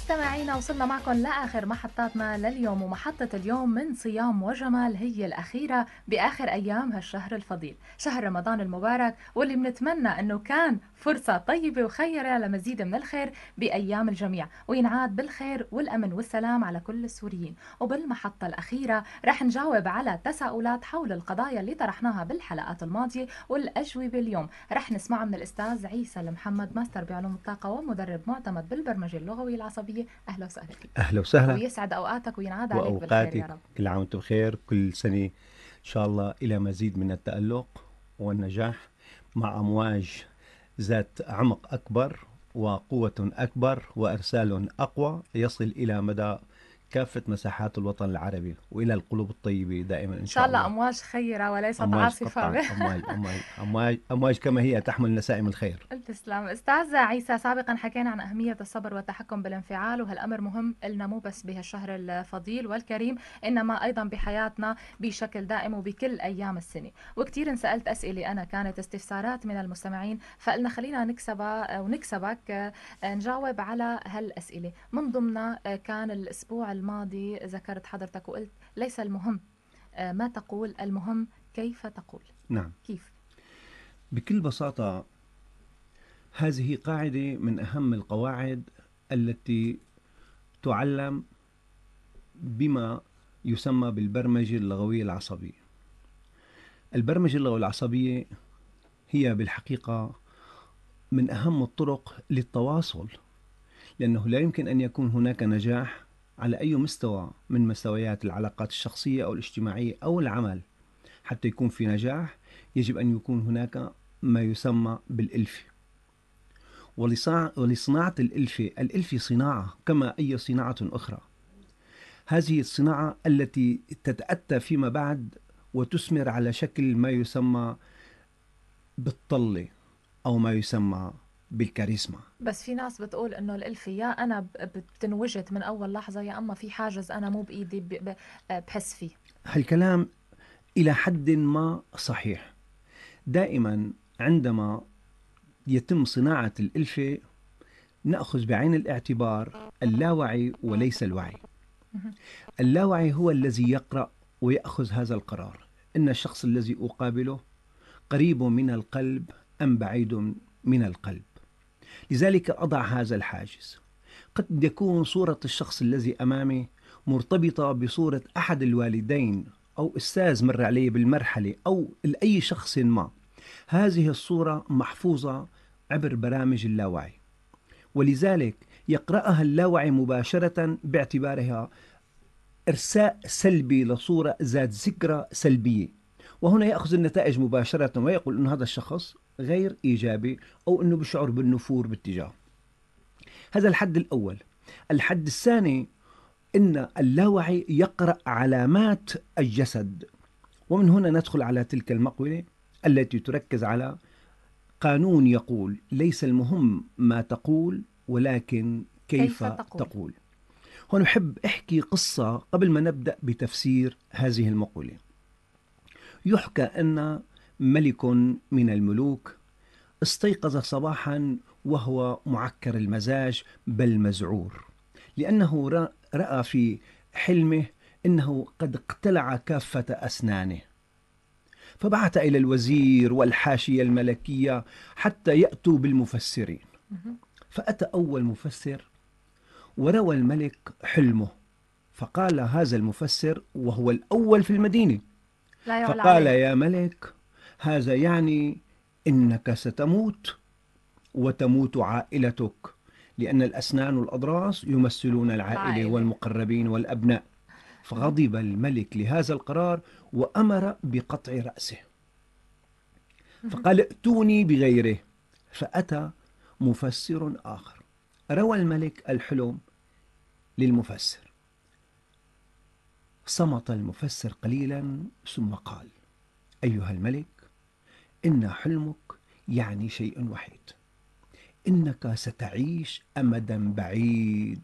مستمعينا وصلنا معكم لآخر محطاتنا لليوم، ومحطة اليوم من صيام وجمال هي الأخيرة بآخر أيام هالشهر الفضيل، شهر رمضان المبارك، واللي بنتمنى أنه كان فرصة طيبة وخيرة لمزيد من الخير بأيام الجميع، وينعاد بالخير والأمن والسلام على كل السوريين. وبالمحطة الأخيرة رح نجاوب على تساؤلات حول القضايا اللي طرحناها بالحلقات الماضية والأجوبة اليوم. رح نسمع من الأستاذ عيسى المحمد، ماستر بعلوم الطاقة ومدرب معتمد بالبرمجة اللغوية العصبية. أهلا وسهلا فيك. أهلا وسهلا. ويسعد أوقاتك وينعاد عليك بالخير يا وأوقاتك رب. كل عام وأنتم بخير، كل سنة إن شاء الله إلى مزيد من التألق والنجاح مع أمواج ذات عمق أكبر وقوة أكبر وإرسال أقوى يصل إلى مدى كافة مساحات الوطن العربي وإلى القلوب الطيبة دائما إن إن شاء شاء الله الله. أمواج خيرة وليست أمواج عاصفة قطعا، أمواج كما هي تحمل نسائم الخير. تسلم أستاذ عيسى. سابقا حكينا عن أهمية الصبر والتحكم بالانفعال، وهالأمر مهم لنا مو بس بهالشهر الفضيل والكريم، إنما أيضا بحياتنا بشكل دائم وبكل أيام السنة. وكتير انسألت أسئلة أنا، كانت استفسارات من المستمعين، فقلنا خلينا نكسبها ونكسبك نجاوب على هالأسئلة. من ضمنها كان الأسبوع الماضي ذكرت حضرتك وقلت ليس المهم ما تقول، المهم كيف تقول. نعم، كيف؟ بكل بساطة هذه قاعدة من أهم القواعد التي تعلم بما يسمى بالبرمجة اللغوية العصبية. البرمجة اللغوية العصبية هي بالحقيقة من أهم الطرق للتواصل، لأنه لا يمكن أن يكون هناك نجاح على أي مستوى من مستويات العلاقات الشخصية أو الاجتماعية أو العمل. حتى يكون في نجاح يجب أن يكون هناك ما يسمى بالإلفة. ولصناعة الإلفة صناعة كما أي صناعة أخرى. هذه الصناعة التي تتأتى فيما بعد وتثمر على شكل ما يسمى بالطلة أو ما يسمى بالكاريزما. بس في ناس بتقول انه الالفة يا انا بتنوجت من اول لحظة، يا اما في حاجز انا مو بايدي بحس فيه. هالكلام إلى حد ما صحيح. دائما عندما يتم صناعة الإلفة نأخذ بعين الاعتبار اللاوعي وليس الوعي. اللاوعي هو الذي يقرأ ويأخذ هذا القرار إن الشخص الذي أقابله قريب من القلب أم بعيد من القلب. لذلك أضع هذا الحاجز. قد يكون صورة الشخص الذي أمامي مرتبطة بصورة أحد الوالدين أو أستاذ مر عليه بالمرحلة أو لأي شخص ما. هذه الصورة محفوظة عبر برامج اللاوعي، ولذلك يقرأها اللاوعي مباشرة باعتبارها إرساء سلبي لصورة ذات ذكرى سلبية، وهنا يأخذ النتائج مباشرة ويقول أن هذا الشخص غير إيجابي أو أنه بشعر بالنفور باتجاه. هذا الحد الأول. الحد الثاني أن اللاوعي يقرأ علامات الجسد، ومن هنا ندخل على تلك المقولة التي تركز على قانون يقول ليس المهم ما تقول ولكن كيف كيف تقول. تقول. هنا أحب أحكي قصة قبل ما نبدأ بتفسير هذه المقولة. يحكى أن ملك من الملوك استيقظ صباحا وهو معكر المزاج بل مذعور، لأنه رأى في حلمه أنه قد اقتلع كافة أسنانه، فبعث إلى الوزير والحاشية الملكية حتى يأتوا بالمفسرين. فأتى أول مفسر وروى الملك حلمه، فقال هذا المفسر وهو الأول في المدينة، لا يعلى فقال عليه. يا ملك هذا يعني إنك ستموت وتموت عائلتك، لأن الأسنان والأضراس يمثلون العائلة العائلة. والمقربين والأبناء. فغضب الملك لهذا القرار وأمر بقطع رأسه، فقال ائتوني بغيره. فأتى مفسر آخر، روى الملك الحلم للمفسر. صمت المفسر قليلا ثم قال أيها الملك إن حلمك يعني شيء وحيد، إنك ستعيش أمدا بعيد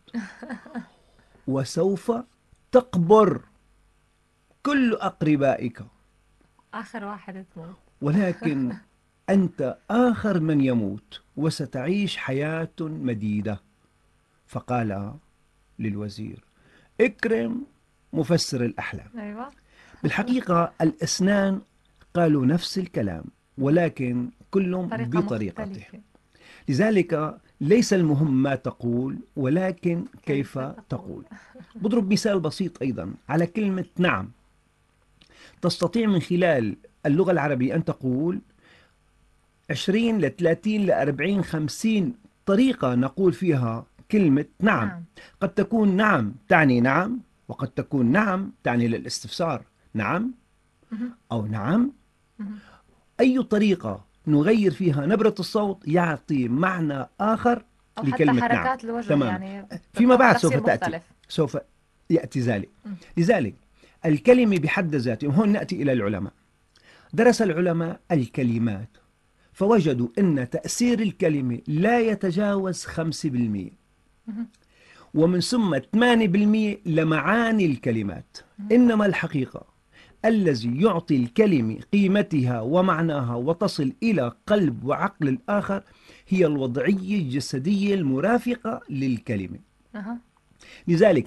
وسوف تقبر كل أقربائك، اخر واحد تموت. ولكن أنت آخر من يموت وستعيش حياة مديدة. فقال للوزير، اكرم مفسر الأحلام. أيوة. بالحقيقة الأسنان قالوا نفس الكلام، ولكن كلهم طريقة بطريقته. مختلفة. لذلك ليس المهم ما تقول، ولكن كيف كيف تقول. تقول. بضرب مثال بسيط أيضا على كلمة نعم. تستطيع من خلال اللغة العربية أن تقول 20 ل 30 ل 40 50 طريقة نقول فيها كلمة نعم. نعم. قد تكون نعم تعني نعم، وقد تكون نعم تعني للاستفسار نعم مهم. أو نعم. مهم. أي طريقة نغير فيها نبرة الصوت يعطي معنى آخر أو حتى لكلمة نعم. حركات الوجه تماما. يعني فيما بتاخذ بعد سوف تفسير تأتي، مختلف. سوف يأتي ذلك. مم. لذلك الكلمة بحد ذاتها، هون نأتي إلى العلماء. درس العلماء الكلمات فوجدوا أن تأثير الكلمة لا يتجاوز 5%، مهم. ومن ثم 8% لمعاني الكلمات. مهم. إنما الحقيقة الذي يعطي الكلمة قيمتها ومعناها وتصل إلى قلب وعقل الآخر هي الوضعية الجسدية المرافقة للكلمة. أها. لذلك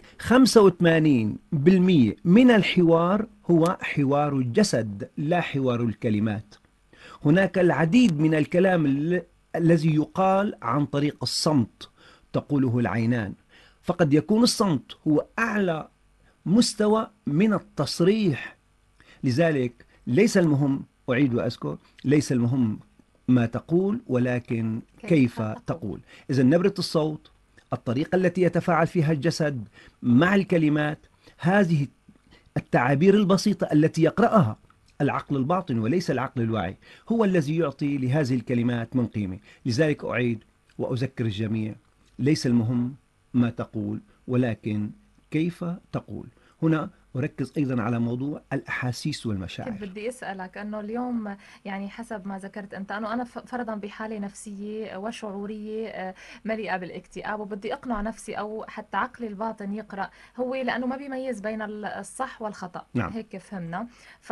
85% من الحوار هو حوار الجسد لا حوار الكلمات. هناك العديد من الكلام الذي يقال عن طريق الصمت تقوله العينان، فقد يكون الصمت هو أعلى مستوى من التصريح. لذلك ليس المهم، أعيد وأذكر، ليس المهم ما تقول، ولكن كيف تقول. إذا نبرة الصوت، الطريقة التي يتفاعل فيها الجسد مع الكلمات، هذه التعابير البسيطة التي يقرأها العقل الباطن وليس العقل الواعي هو الذي يعطي لهذه الكلمات من قيمة. لذلك أعيد وأذكر الجميع، ليس المهم ما تقول، ولكن كيف تقول. هنا أركز أيضا على موضوع الأحاسيس كنت والمشاعر. بدي أسألك أنه اليوم يعني حسب ما ذكرت أنت أنه أنا فرضا بحالة نفسية وشعورية مليئة بالاكتئاب، وبدي أقنع نفسي أو حتى عقلي الباطن يقرأ، هو لأنه ما بيميز بين الصح والخطأ. نعم. هيك فهمنا.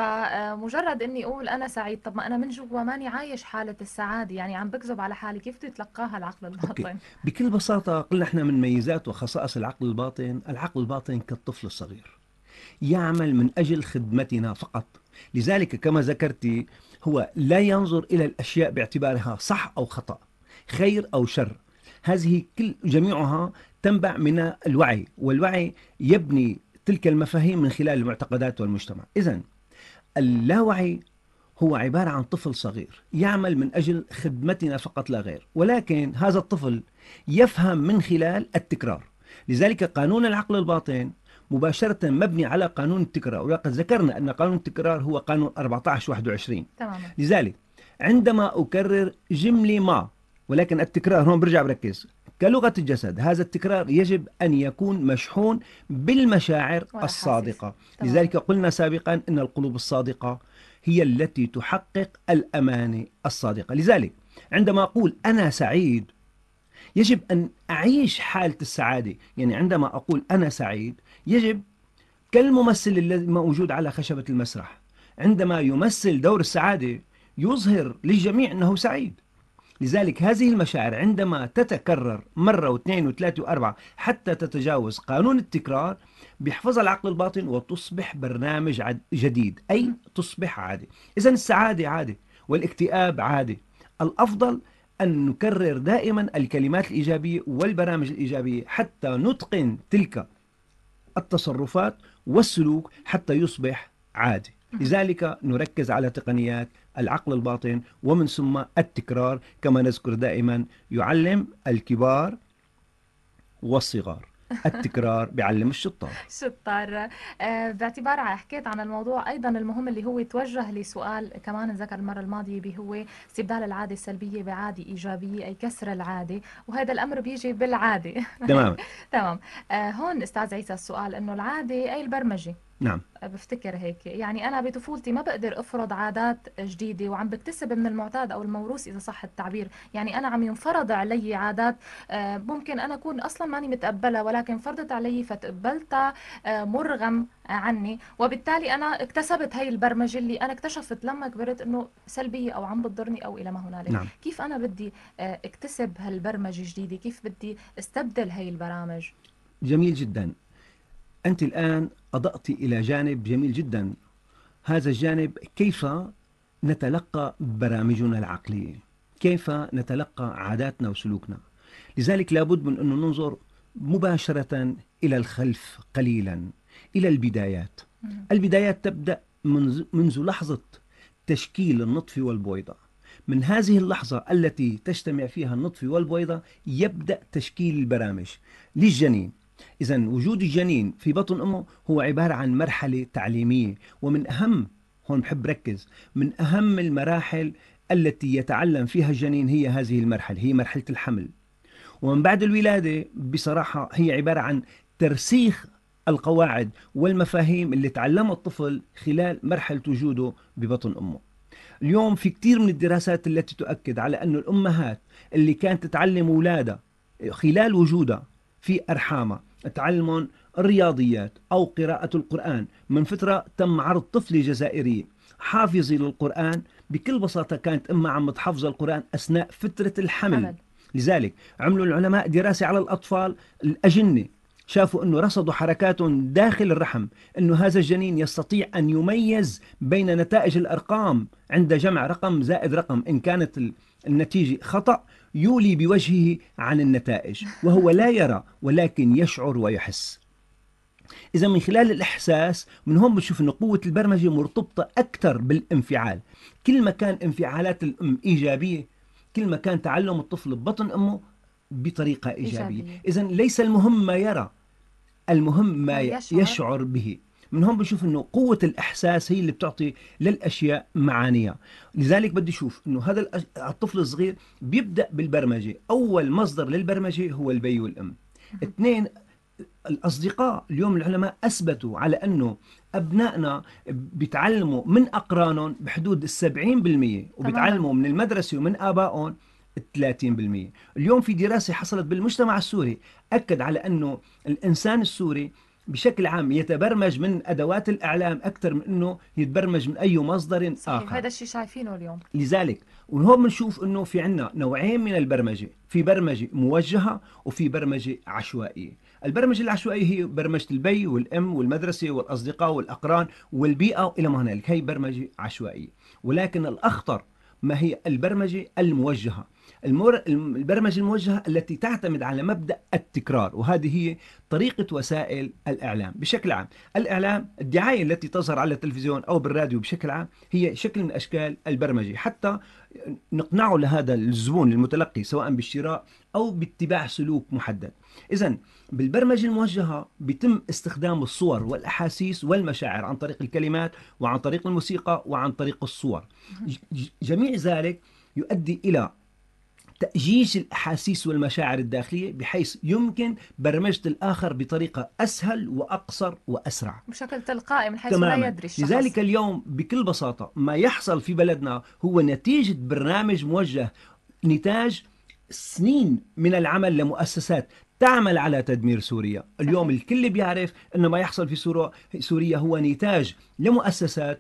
فمجرد إني أقول أنا سعيد، طب ما أنا من جوا ماني عايش حالة السعادة، يعني عم بكذب على حالي، كيف بده يتلقاها العقل أوكي. الباطن؟ بكل بساطة قلنا احنا من ميزات وخصائص العقل الباطن، العقل الباطن كالطفل الصغير يعمل من أجل خدمتنا فقط. لذلك كما ذكرت هو لا ينظر إلى الأشياء باعتبارها صح أو خطأ، خير أو شر. هذه جميعها تنبع من الوعي، والوعي يبني تلك المفاهيم من خلال المعتقدات والمجتمع. إذن اللاوعي هو عبارة عن طفل صغير يعمل من أجل خدمتنا فقط لا غير، ولكن هذا الطفل يفهم من خلال التكرار. لذلك قانون العقل الباطن مباشرة مبني على قانون التكرار، ولقد ذكرنا أن قانون التكرار هو قانون 14-21. تماما. لذلك عندما أكرر جملة ما، ولكن التكرار هون برجع بركز كلغة الجسد، هذا التكرار يجب أن يكون مشحون بالمشاعر الصادقة. لذلك قلنا سابقا أن القلوب الصادقة هي التي تحقق الأماني الصادقة. لذلك عندما أقول أنا سعيد يجب أن أعيش حالة السعادة. يعني عندما أقول أنا سعيد يجب كالممثل الذي موجود على خشبة المسرح عندما يمثل دور السعادة يظهر للجميع أنه سعيد. لذلك هذه المشاعر عندما تتكرر مرة واثنين وثلاثة وأربعة حتى تتجاوز قانون التكرار بيحفظها العقل الباطن وتصبح برنامج جديد، أي تصبح عادة. إذن السعادة عادة والاكتئاب عادة. الأفضل أن نكرر دائما الكلمات الإيجابية والبرامج الإيجابية حتى نتقن تلك التصرفات والسلوك حتى يصبح عادي. لذلك نركز على تقنيات العقل الباطن ومن ثم التكرار، كما نذكر دائما يعلم الكبار والصغار، التكرار بيعلم الشطار. شطار. باعتبار حكيت عن الموضوع أيضا المهم اللي هو توجه لي سؤال كمان ذكر المرة الماضية، اللي هو استبدال العادة السلبية بعادة إيجابية، أي كسر العادة، وهذا الأمر بيجي بالعادة. تمام. تمام. هون أستاذ عيسى السؤال إنه العادة أي البرمجة. نعم. بفتكر هيك، يعني أنا بطفولتي ما بقدر أفرض عادات جديدة وعم بكتسب من المعتاد أو الموروث إذا صح التعبير. يعني أنا عم ينفرض علي عادات ممكن أنا أكون أصلا ماني متقبلة، ولكن فرضت علي فتقبلتها مرغم عني، وبالتالي أنا اكتسبت هاي البرمجة اللي أنا اكتشفت لما كبرت إنه سلبية أو عم بتضرني أو إلى ما هنالك. نعم. كيف أنا بدي اكتسب هالبرمجة جديدة؟ كيف بدي استبدل هاي البرامج؟ جميل جدا. أنت الآن أضأت إلى جانب جميل جدا. هذا الجانب كيف نتلقى برامجنا العقلية، كيف نتلقى عاداتنا وسلوكنا. لذلك لابد من أن ننظر مباشرة إلى الخلف قليلا، إلى البدايات. البدايات تبدأ منذ لحظة تشكيل النطفة والبويضة. من هذه اللحظة التي تجتمع فيها النطفة والبويضة يبدأ تشكيل البرامج للجنين. إذن وجود الجنين في بطن أمه هو عبارة عن مرحلة تعليمية، ومن أهم، هون بحب ركز، من أهم المراحل التي يتعلم فيها الجنين هي هذه المرحلة، هي مرحلة الحمل. ومن بعد الولادة بصراحة هي عبارة عن ترسيخ القواعد والمفاهيم اللي تعلمها الطفل خلال مرحلة وجوده ببطن أمه. اليوم في كثير من الدراسات التي تؤكد على أن الأمهات اللي كانت تعلم أولادها خلال وجودها في أرحامها، تعلمهم الرياضيات أو قراءة القرآن، من فترة تم عرض طفلة جزائرية حافظة للقرآن، بكل بساطة كانت أمها عم تحفظ القرآن أثناء فترة الحمل. لذلك عملوا العلماء دراسة على الأطفال الأجنة، شافوا أنه رصدوا حركاتهم داخل الرحم، أنه هذا الجنين يستطيع أن يميز بين نتائج الأرقام عند جمع رقم زائد رقم. إن كانت النتيجة خطأ يولي بوجهه عن النتائج، وهو لا يرى ولكن يشعر ويحس. إذا من خلال الإحساس من هون بنشوف أن قوة البرمجة مرتبطة أكثر بالانفعال. كل ما كان انفعالات الأم إيجابية، كل ما كان تعلم الطفل ببطن أمه بطريقة إيجابية. إذن ليس المهم ما يرى، المهم ما يشعر به. من هون بنشوف أنه قوة الإحساس هي اللي بتعطي للأشياء معانيها. لذلك بدي أشوف أنه هذا الطفل الصغير بيبدأ بالبرمجة. أول مصدر للبرمجة هو البي والأم. اثنين، الأصدقاء. اليوم العلماء أثبتوا على أنه أبنائنا بيتعلموا من أقرانهم بحدود 70%، وبيتعلموا من المدرسة ومن آبائهم 30%. اليوم في دراسة حصلت بالمجتمع السوري أكد على أنه الإنسان السوري بشكل عام يتبرمج من أدوات الإعلام أكثر من أنه يتبرمج من أي مصدر صحيح. آخر. هذا الشيء شايفينه اليوم. لذلك وهون بنشوف أنه في عنا نوعين من البرمجة، في برمجة موجهة وفي برمجة عشوائية. البرمجة العشوائية هي برمجة البي والأم والمدرسة والأصدقاء والأقران والبيئة إلى ما هنالك، هي برمجة عشوائية. ولكن الأخطر ما هي البرمجة الموجهة. البرمجة الموجهة التي تعتمد على مبدأ التكرار، وهذه هي طريقة وسائل الإعلام بشكل عام. الإعلام، الدعاية التي تظهر على التلفزيون أو بالراديو بشكل عام هي شكل من أشكال البرمجة، حتى نقنعه لهذا الزبون المتلقي سواء بالشراء أو باتباع سلوك محدد. إذن بالبرمجة الموجهة بيتم استخدام الصور والأحاسيس والمشاعر عن طريق الكلمات وعن طريق الموسيقى وعن طريق الصور. جميع ذلك يؤدي إلى تأجيج الأحاسيس والمشاعر الداخلية، بحيث يمكن برمجة الآخر بطريقة أسهل وأقصر وأسرع بشكل تلقائي من حيث لا يدري الشخص. لذلك اليوم بكل بساطة ما يحصل في بلدنا هو نتيجة برنامج موجه، نتاج سنين من العمل لمؤسسات تعمل على تدمير سوريا. اليوم صحيح. الكل بيعرف أن ما يحصل في سوريا هو نتاج لمؤسسات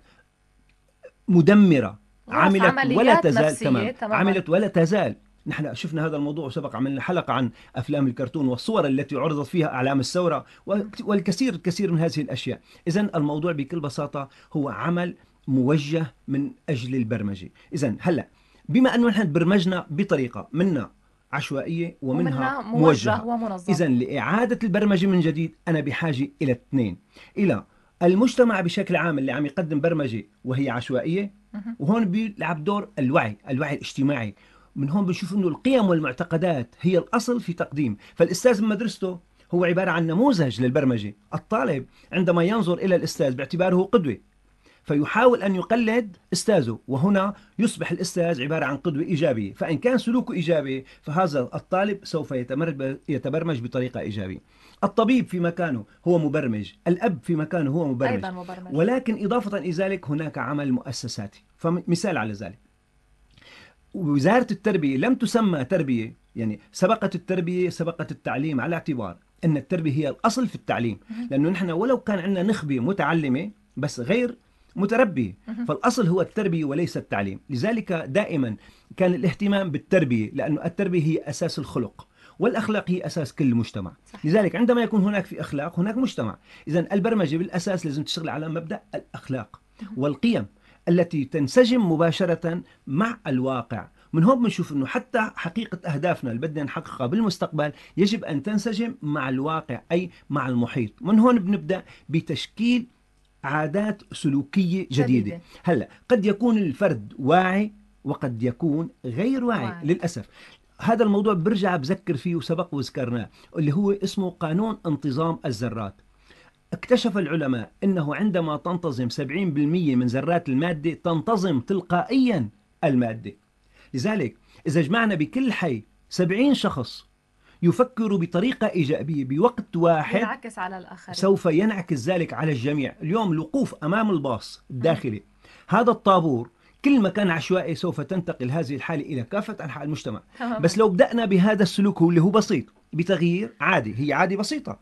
مدمرة عملت ولا تزال. عملت ولا تزال. نحن شفنا هذا الموضوع وسبق عملنا حلقة عن أفلام الكرتون والصور التي عرضت فيها أعلام الثورة والكثير من هذه الأشياء. إذن الموضوع بكل بساطة هو عمل موجه من أجل البرمجة. إذن هلأ بما أنه نحن برمجنا بطريقة منها عشوائية ومنها موجهة ومنظمة، إذن لإعادة البرمجة من جديد أنا بحاجة إلى اثنين: إلى المجتمع بشكل عام اللي عم يقدم برمجة وهي عشوائية، وهون بيلعب دور الوعي الاجتماعي. من هون بنشوف انه القيم والمعتقدات هي الاصل في تقديم. فالاستاذ من مدرسته هو عباره عن نموذج للبرمجه. الطالب عندما ينظر الى الاستاذ باعتباره قدوه فيحاول ان يقلد استاذه، وهنا يصبح الاستاذ عباره عن قدوه ايجابيه. فان كان سلوكه ايجابي فهذا الطالب سوف يتبرمج بطريقه ايجابيه. الطبيب في مكانه هو مبرمج، الاب في مكانه هو مبرمج. ولكن اضافه الى ذلك هناك عمل مؤسساتي. فمثال على ذلك، وزارة التربية لم تسمى تربية، يعني سبقت التربية سبقت التعليم، على اعتبار أن التربية هي الأصل في التعليم. لأنه نحن ولو كان عندنا نخبة متعلمة بس غير متربية، فالأصل هو التربية وليس التعليم. لذلك دائما كان الاهتمام بالتربية، لأنه التربية هي أساس الخلق. والأخلاق هي أساس كل مجتمع. صحيح. لذلك عندما يكون هناك في أخلاق هناك مجتمع. إذن البرمجة بالأساس لازم تشتغل على مبدأ الأخلاق والقيم التي تنسجم مباشرة مع الواقع. من هون بنشوف أنه حتى حقيقة أهدافنا اللي بدنا نحققها بالمستقبل يجب أن تنسجم مع الواقع، أي مع المحيط. من هون بنبدأ بتشكيل عادات سلوكية جديدة. هلأ قد يكون الفرد واعي وقد يكون غير واعي. للأسف هذا الموضوع برجع بذكر فيه وسبق وذكرناه، اللي هو اسمه قانون انتظام الذرات. اكتشف العلماء أنه عندما تنتظم 70% من ذرات المادة تنتظم تلقائيا المادة. لذلك إذا جمعنا بكل حي 70 شخص يفكروا بطريقة إيجابية بوقت واحد ينعكس على الآخرين، سوف ينعكس ذلك على الجميع. اليوم الوقوف أمام الباص الداخلي، هذا الطابور كل ما كان عشوائي سوف تنتقل هذه الحالة إلى كافة أنحاء المجتمع. بس لو بدأنا بهذا السلوك اللي هو بسيط بتغيير عادي، هي عادي بسيطة.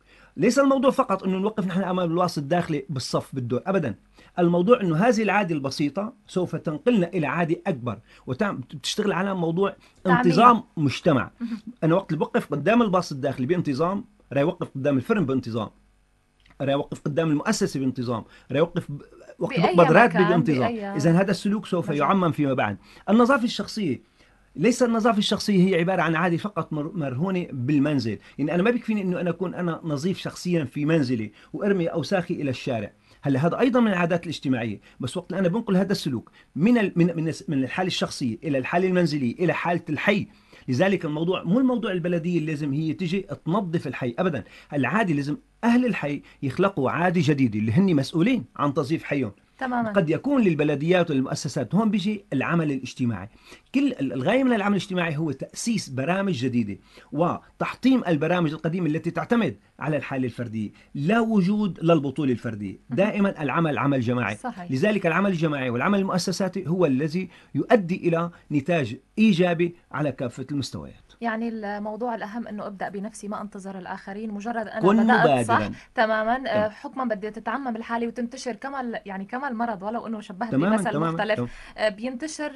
ليس الموضوع فقط أنه نوقف نحن أمام الباص الداخلي بالصف بالدور، أبدا. الموضوع أنه هذه العادة البسيطة سوف تنقلنا إلى عادة أكبر وتشتغل على موضوع انتظام مجتمع. أنا وقت اللي بوقف قدام الباص الداخلي بانتظام، راح يوقف قدام الفرن بانتظام، راح يوقف قدام المؤسسة بانتظام، راح يوقف وقت بقبض راتبي بانتظام. إذن هذا السلوك سوف يعمم فيما بعد. النظافة الشخصية، ليس النظافة الشخصية هي عبارة عن عادة فقط مرهونة بالمنزل. يعني أنا ما بيكفيني أنه أنا أكون أنا نظيف شخصيا في منزلي وأرمي أوساخي إلى الشارع. هلا هذا أيضا من العادات الاجتماعية، بس وقت أنا بنقل هذا السلوك من الحالة الشخصية إلى الحالة المنزلية إلى حالة الحي. لذلك الموضوع مو الموضوع البلدية اللي لازم هي تجي تنظف الحي، أبدا. العادة لازم أهل الحي يخلقوا عادة جديدة اللي هن مسؤولين عن تنظيف حيهم. تماما. قد يكون للبلديات والمؤسسات. هون بيجي العمل الاجتماعي. كل الغاية من العمل الاجتماعي هو تأسيس برامج جديدة وتحطيم البرامج القديمة التي تعتمد على الحالة الفردية. لا وجود للبطولة الفردية، دائما العمل عمل جماعي. صحيح. لذلك العمل الجماعي والعمل المؤسساتي هو الذي يؤدي إلى نتاج إيجابي على كافة المستويات. يعني الموضوع الأهم أنه أبدأ بنفسي، ما أنتظر الآخرين. مجرد أنا كن بدأت مبادراً. صح تماما حكما بدي تتعمم الحالة وتنتشر كما يعني كما المرض، ولو أنه شبهت بمثل مختلف بينتشر.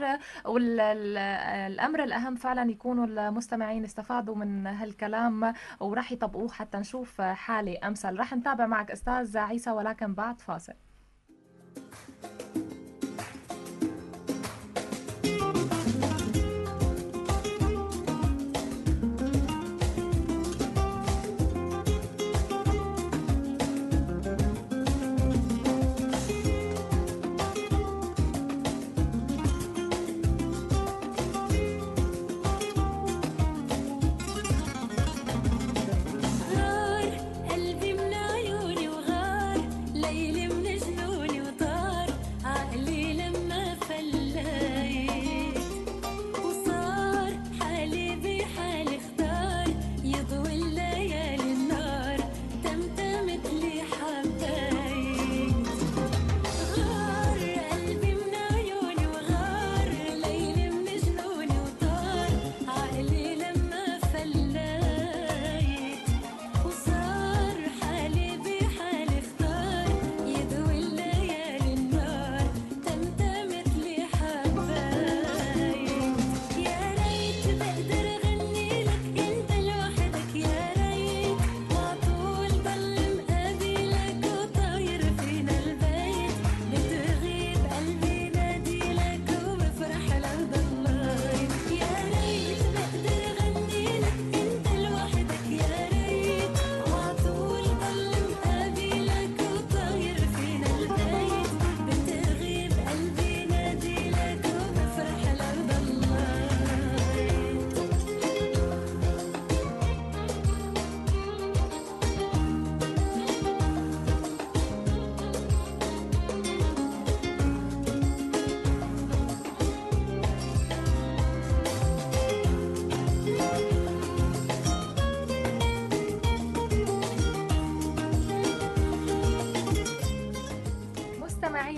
والأمر الأهم فعلا يكونوا المستمعين استفادوا من هالكلام وراح يطبقوه حتى نشوف حالة أمثل. راح نتابع معك أستاذ عيسى ولكن بعد فاصل. قلبي من عيوني وغار ليلي من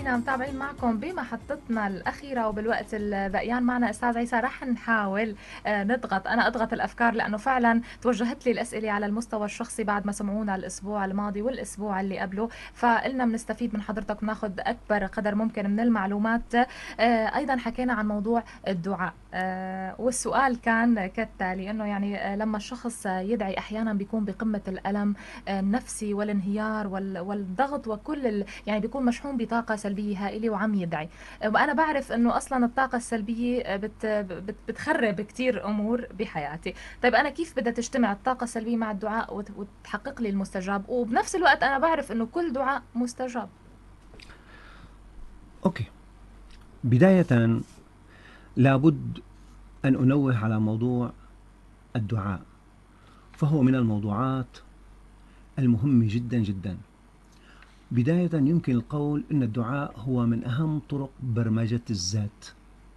مشاهدينا متابعين معكم بمحطتنا الأخيرة، وبالوقت البقيان معنا أستاذ عيسى رح نحاول أنا أضغط الأفكار، لأنه فعلا توجهت لي الأسئلة على المستوى الشخصي بعد ما سمعونا الأسبوع الماضي والأسبوع اللي قبله، فقلنا بنستفيد من حضرتك وناخذ أكبر قدر ممكن من المعلومات. أيضا حكينا عن موضوع الدعاء، والسؤال كان كالتالي، إنه يعني لما الشخص يدعي أحيانا بيكون بقمة الألم النفسي والانهيار والضغط وكل يعني بيكون مشحون بطاقة سلبية هائلة وعم يدعي. وأنا بعرف إنه أصلا الطاقة السلبية بتخرب كتير أمور بحياتي. طيب أنا كيف بدها تجتمع الطاقة السلبية مع الدعاء وتحقق لي المستجاب، وبنفس الوقت أنا بعرف إنه كل دعاء مستجاب؟ أوكي، بداية لابد أن أنوه على موضوع الدعاء، فهو من الموضوعات المهمة جدا جدا. بداية يمكن القول أن الدعاء هو من أهم طرق برمجة الذات،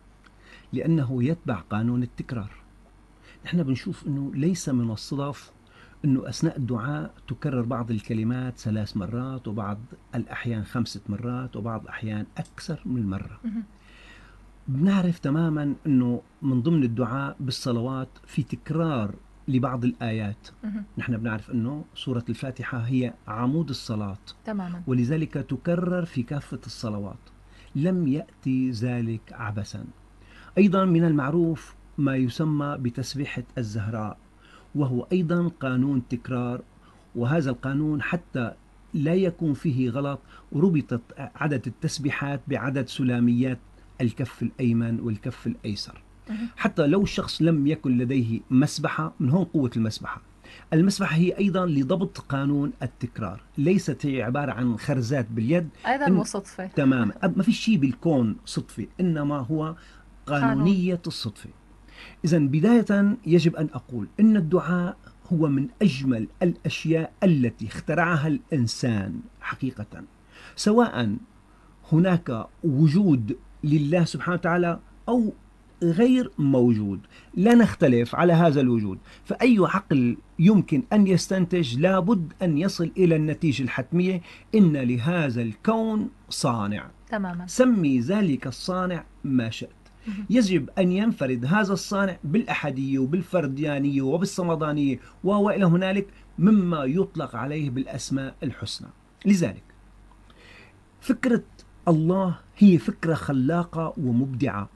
لأنه يتبع قانون التكرار. نحن بنشوف أنه ليس من الصدف أنه أثناء الدعاء تكرر بعض الكلمات 3 مرات، وبعض الأحيان 5 مرات، وبعض الأحيان أكثر من مرة. بنعرف تماما أنه من ضمن الدعاء بالصلوات في تكرار لبعض الآيات. نحن بنعرف أنه سورة الفاتحة هي عمود الصلاة تماما، ولذلك تكرر في كافة الصلوات، لم يأتي ذلك عبثا. أيضا من المعروف ما يسمى بتسبيحة الزهراء، وهو أيضا قانون تكرار، وهذا القانون حتى لا يكون فيه غلط ربطت عدد التسبيحات بعدد سلاميات الكف الأيمن والكف الأيسر، حتى لو الشخص لم يكن لديه مسبحة. من هون قوة المسبحة. المسبحة هي أيضا لضبط قانون التكرار، ليست هي عبارة عن خرزات باليد أيضا مو صدفة. تماما، ما في شيء بالكون صدفة، إنما هو قانونية الصدفة. إذا بداية يجب أن أقول إن الدعاء هو من أجمل الأشياء التي اخترعها الإنسان حقيقة، سواء هناك وجود لله سبحانه وتعالى أو غير موجود، لا نختلف على هذا الوجود. فأي عقل يمكن أن يستنتج لابد أن يصل إلى النتيجة الحتمية: إن لهذا الكون صانع، تماما، سمي ذلك الصانع ما شئت. يجب أن ينفرد هذا الصانع بالأحدية وبالفرديانية وبالصمدانية وإلى هنالك مما يطلق عليه بالأسماء الحسنى. لذلك فكرة الله هي فكرة خلاقة ومبدعة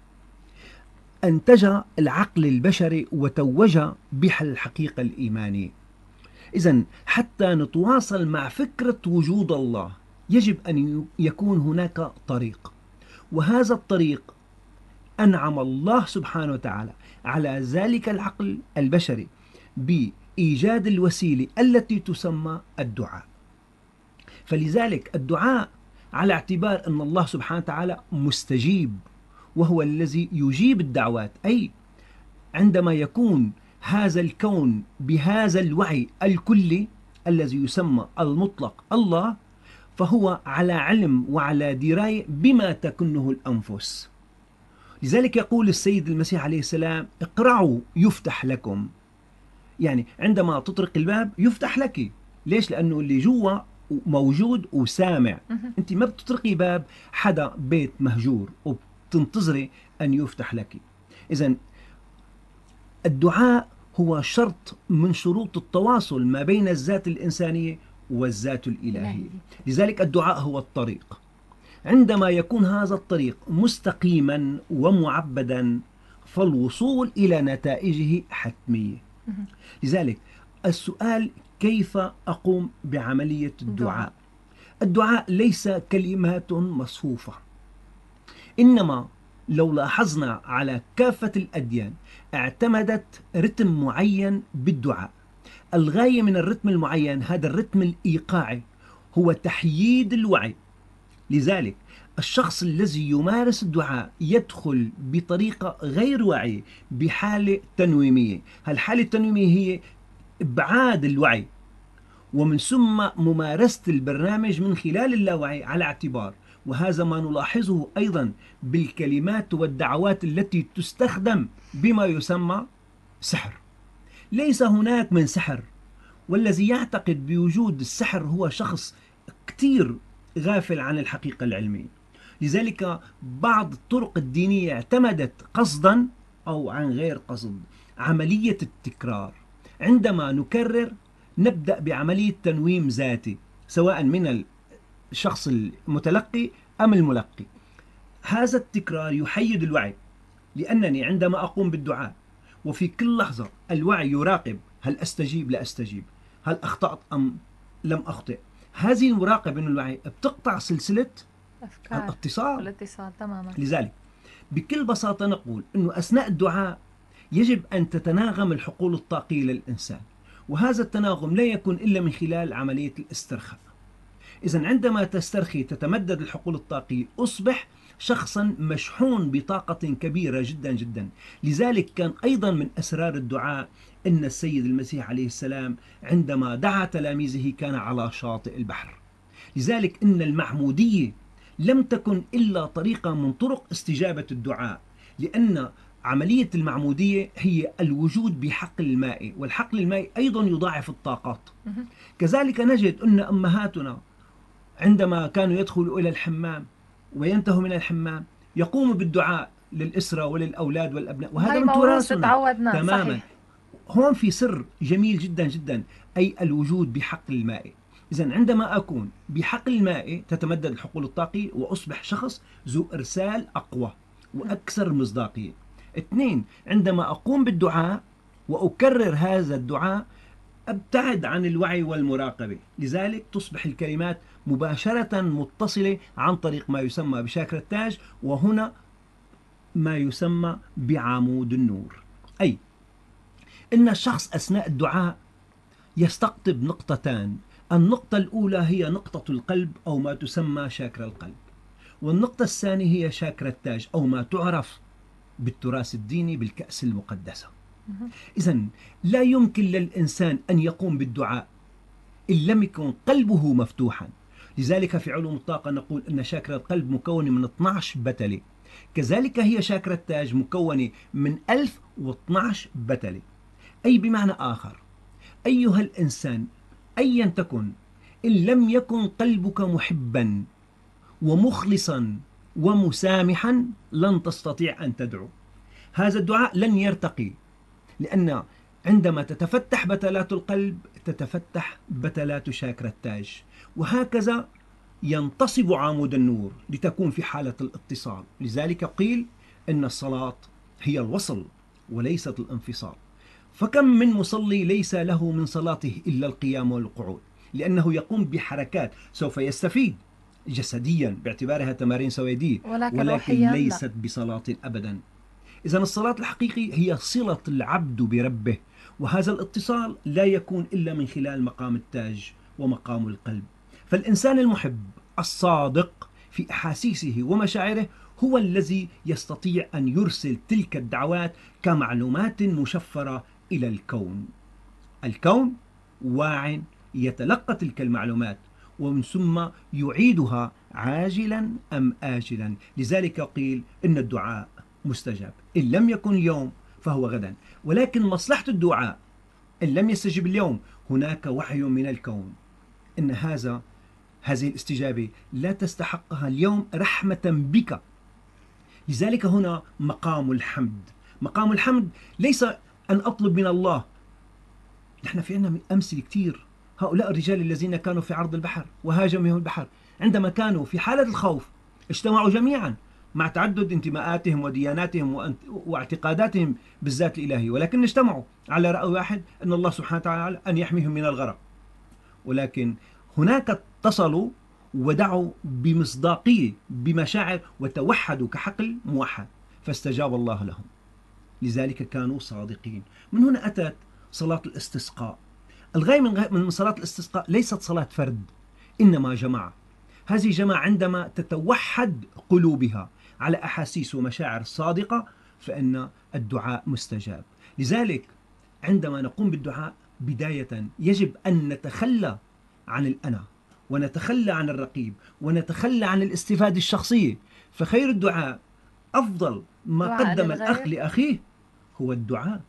أنتجها العقل البشري وتوجها بها الحقيقة الإيمانية. إذن حتى نتواصل مع فكرة وجود الله يجب أن يكون هناك طريق، وهذا الطريق أنعم الله سبحانه وتعالى على ذلك العقل البشري بإيجاد الوسيلة التي تسمى الدعاء. فلذلك الدعاء على اعتبار أن الله سبحانه وتعالى مستجيب، وهو الذي يجيب الدعوات، أي عندما يكون هذا الكون بهذا الوعي الكلي الذي يسمى المطلق الله، فهو على علم وعلى دراية بما تكنه الأنفس. لذلك يقول السيد المسيح عليه السلام: اقرعوا يفتح لكم. يعني عندما تطرق الباب يفتح لك. ليش؟ لأنه اللي جوا موجود وسامع. أنت ما بتطرقي باب حدا بيت مهجور وبتنتظري أن يفتح لك. إذن الدعاء هو شرط من شروط التواصل ما بين الذات الإنسانية والذات الإلهية. لذلك الدعاء هو الطريق. عندما يكون هذا الطريق مستقيما ومعبدا فالوصول إلى نتائجه حتمية. لذلك السؤال: كيف أقوم بعملية الدعاء؟ الدعاء ليس كلمات مصفوفة، إنما لو لاحظنا على كافة الأديان اعتمدت رتم معين بالدعاء. الغاية من الرتم المعين، هذا الرتم الإيقاعي، هو تحييد الوعي. لذلك الشخص الذي يمارس الدعاء يدخل بطريقة غير واعية بحالة تنويمية. هالحالة التنويمية هي إبعاد الوعي، ومن ثم ممارسة البرنامج من خلال اللاوعي على اعتبار. وهذا ما نلاحظه أيضا بالكلمات والدعوات التي تستخدم بما يسمى سحر. ليس هناك من سحر، والذي يعتقد بوجود السحر هو شخص كتير غافل عن الحقيقة العلمية. لذلك بعض الطرق الدينية اعتمدت قصدا أو عن غير قصد عملية التكرار. عندما نكرر نبدأ بعملية تنويم ذاتي سواء من الشخص المتلقي أم الملقي. هذا التكرار يحيد الوعي، لأنني عندما أقوم بالدعاء وفي كل لحظة الوعي يراقب هل أستجيب لا أستجيب، هل أخطأت أم لم أخطئ، هذه المراقبة من الوعي بتقطع سلسلة أفكار الاتصال. والاتصال تماما. لذلك بكل بساطة نقول أنه أثناء الدعاء يجب أن تتناغم الحقول الطاقية للإنسان، وهذا التناغم لا يكون إلا من خلال عملية الاسترخاء. إذا عندما تسترخي تتمدد الحقول الطاقية، أصبح شخصا مشحون بطاقة كبيرة جدا جدا. لذلك كان أيضا من أسرار الدعاء أن السيد المسيح عليه السلام عندما دعا تلاميذه كان على شاطئ البحر. لذلك إن المعمودية لم تكن إلا طريقة من طرق استجابة الدعاء، لأن عملية المعمودية هي الوجود بحقل الماء، والحقل المائي أيضا يضاعف الطاقات. كذلك نجد أن أمهاتنا عندما كانوا يدخلوا إلى الحمام وينتهوا من الحمام يقوموا بالدعاء للأسرة وللأولاد والأبناء، وهذا من تراثنا تعودنا. تماما. صحيح. هون في سر جميل جدا جدا، أي الوجود بحقل الماء. إذا عندما أكون بحقل الماء تتمدد الحقول الطاقية وأصبح شخص ذو إرسال أقوى وأكثر مصداقية. اثنين، عندما أقوم بالدعاء وأكرر هذا الدعاء أبتعد عن الوعي والمراقبة، لذلك تصبح الكلمات مباشرة متصلة عن طريق ما يسمى بشاكرا التاج، وهنا ما يسمى بعمود النور. أي إن الشخص أثناء الدعاء يستقطب نقطتان. النقطة الأولى هي نقطة القلب أو ما تسمى شاكرا القلب، والنقطة الثانية هي شاكرا التاج أو ما تعرف بالتراث الديني بالكأس المقدسة. إذن لا يمكن للإنسان أن يقوم بالدعاء إن لم يكن قلبه مفتوحا. لذلك في علوم الطاقة نقول أن شاكرا القلب مكونة من 12 بتلة، كذلك هي شاكرا التاج مكونة من 1012 بتلة. أي بمعنى آخر أيها الإنسان أيا تكن، إن لم يكن قلبك محبا ومخلصا ومسامحا لن تستطيع أن تدعو. هذا الدعاء لن يرتقي، لأن عندما تتفتح بتلات القلب تتفتح بتلات شاكرا التاج، وهكذا ينتصب عمود النور لتكون في حالة الاتصال. لذلك قيل إن الصلاة هي الوصل وليست الانفصال. فكم من مصلي ليس له من صلاته إلا القيام والقعود، لأنه يقوم بحركات سوف يستفيد جسديا باعتبارها تمارين سويدية، ولكن ليست بصلاة أبدا. إذا الصلاة الحقيقية هي صلة العبد بربه، وهذا الاتصال لا يكون إلا من خلال مقام التاج ومقام القلب. فالإنسان المحب الصادق في أحاسيسه ومشاعره هو الذي يستطيع أن يرسل تلك الدعوات كمعلومات مشفرة إلى الكون. الكون واع يتلقى تلك المعلومات ومن ثم يعيدها عاجلا أم آجلا. لذلك قيل إن الدعاء مستجاب، إن لم يكن اليوم فهو غدا. ولكن مصلحة الدعاء إن لم يستجب اليوم هناك وحي من الكون إن هذه الاستجابة لا تستحقها اليوم رحمة بك. لذلك هنا مقام الحمد. مقام الحمد ليس أن أطلب من الله. نحن في عندنا أمثلة كثير. هؤلاء الرجال الذين كانوا في عرض البحر وهاجمهم البحر عندما كانوا في حالة الخوف اجتمعوا جميعا مع تعدد انتماءاتهم ودياناتهم واعتقاداتهم بالذات الإلهي، ولكن اجتمعوا على رأي واحد أن الله سبحانه وتعالى أن يحميهم من الغرق. ولكن هناك اتصلوا ودعوا بمصداقية بمشاعر وتوحدوا كحقل موحد فاستجاب الله لهم. لذلك كانوا صادقين. من هنا أتت صلاة الاستسقاء. الغاية من صلاة الاستسقاء ليست صلاة فرد، إنما جماعة. هذه جماعة عندما تتوحد قلوبها على أحاسيس ومشاعر صادقة فإن الدعاء مستجاب. لذلك عندما نقوم بالدعاء بداية يجب أن نتخلى عن الأنا، ونتخلى عن الرقيب، ونتخلى عن الاستفادة الشخصية. فخير الدعاء أفضل ما قدم الأخ لأخيه هو الدعاء.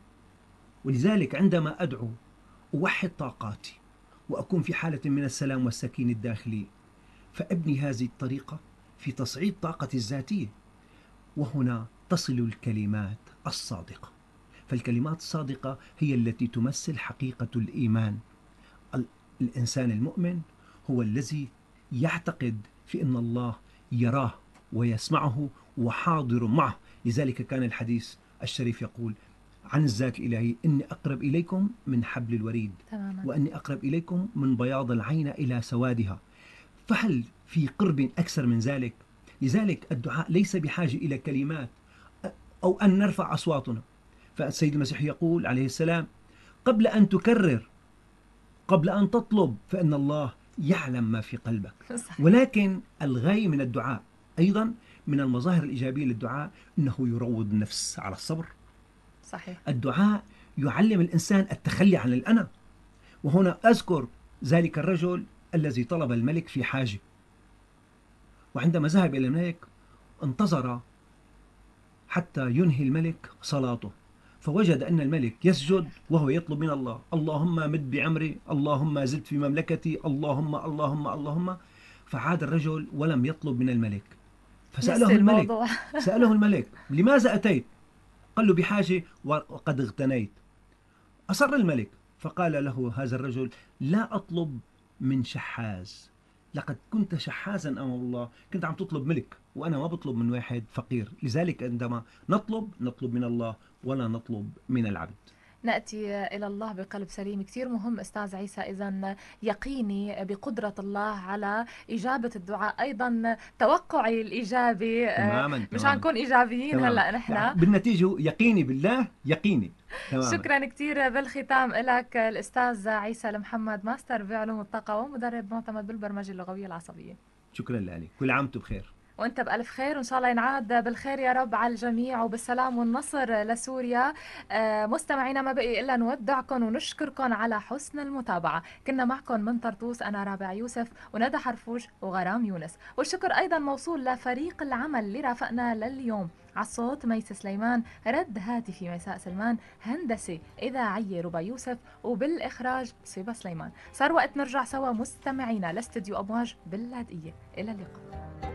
ولذلك عندما أدعو أوحد طاقاتي وأكون في حالة من السلام والسكينة الداخلي، فأبني هذه الطريقة في تصعيد طاقتي الذاتية. وهنا تصل الكلمات الصادقة، فالكلمات الصادقة هي التي تمثل حقيقة الإيمان. الإنسان المؤمن هو الذي يعتقد في أن الله يراه ويسمعه وحاضر معه. لذلك كان الحديث الشريف يقول عن الذات الإلهي: إني أقرب إليكم من حبل الوريد، تماما. وأني أقرب إليكم من بياض العين إلى سوادها. فهل في قرب أكثر من ذلك؟ لذلك الدعاء ليس بحاجة إلى كلمات أو أن نرفع أصواتنا. فالسيد المسيح يقول عليه السلام: قبل أن تكرر، قبل أن تطلب، فإن الله يعلم ما في قلبك. صحيح. ولكن الغاية من الدعاء أيضا من المظاهر الإيجابية للدعاء أنه يروض النفس على الصبر. صحيح. الدعاء يعلم الإنسان التخلي عن الأنا. وهنا أذكر ذلك الرجل الذي طلب الملك في حاجة، وعندما ذهب إلى الملك انتظر حتى ينهي الملك صلاته، فوجد أن الملك يسجد وهو يطلب من الله: اللهم مد بعمري، اللهم زد في مملكتي، اللهم اللهم اللهم. فعاد الرجل ولم يطلب من الملك، فسأله نسي الملك الموضوع. سأله الملك: لماذا أتيت؟ قال له: بحاجة وقد اغتنيت. أصر الملك فقال له هذا الرجل: لا أطلب من شحاذ، لقد كنت شحاذا أمام الله، كنت عم تطلب ملك، وأنا ما بطلب من واحد فقير. لذلك عندما نطلب من الله ولا نطلب من العبد. نأتي إلى الله بقلب سليم. كتير مهم أستاذ عيسى إذن يقيني بقدرة الله على إجابة الدعاء، أيضا توقعي الإيجابي. تماما مش تماما هنكون إيجابيين تماما. هلأ نحن. بالنتيجة يقيني بالله، يقيني تماما. شكرا كتير. بالختام لك الأستاذ عيسى المحمد، ماستر بعلوم الطاقة ومدرب معتمد بالبرمجة اللغوية العصبية. شكرا لك، كل عام وانتم بخير. وانت بألف خير، وان شاء الله ينعاد بالخير يا رب على الجميع وبالسلام والنصر لسوريا. مستمعينا ما بقي الا نودعكم ونشكركم على حسن المتابعة. كنا معكم من طرطوس انا رابع يوسف وندى حرفوش وغرام يونس، والشكر ايضا موصول لفريق العمل اللي رافقنا لليوم. على الصوت ميس سليمان، رد هاتفي ميساء سلمان، هندسة إذاعية ربا يوسف، وبالإخراج صيبة سليمان. صار وقت نرجع سوا مستمعينا لاستديو أمواج باللاذقية. إلى اللقاء.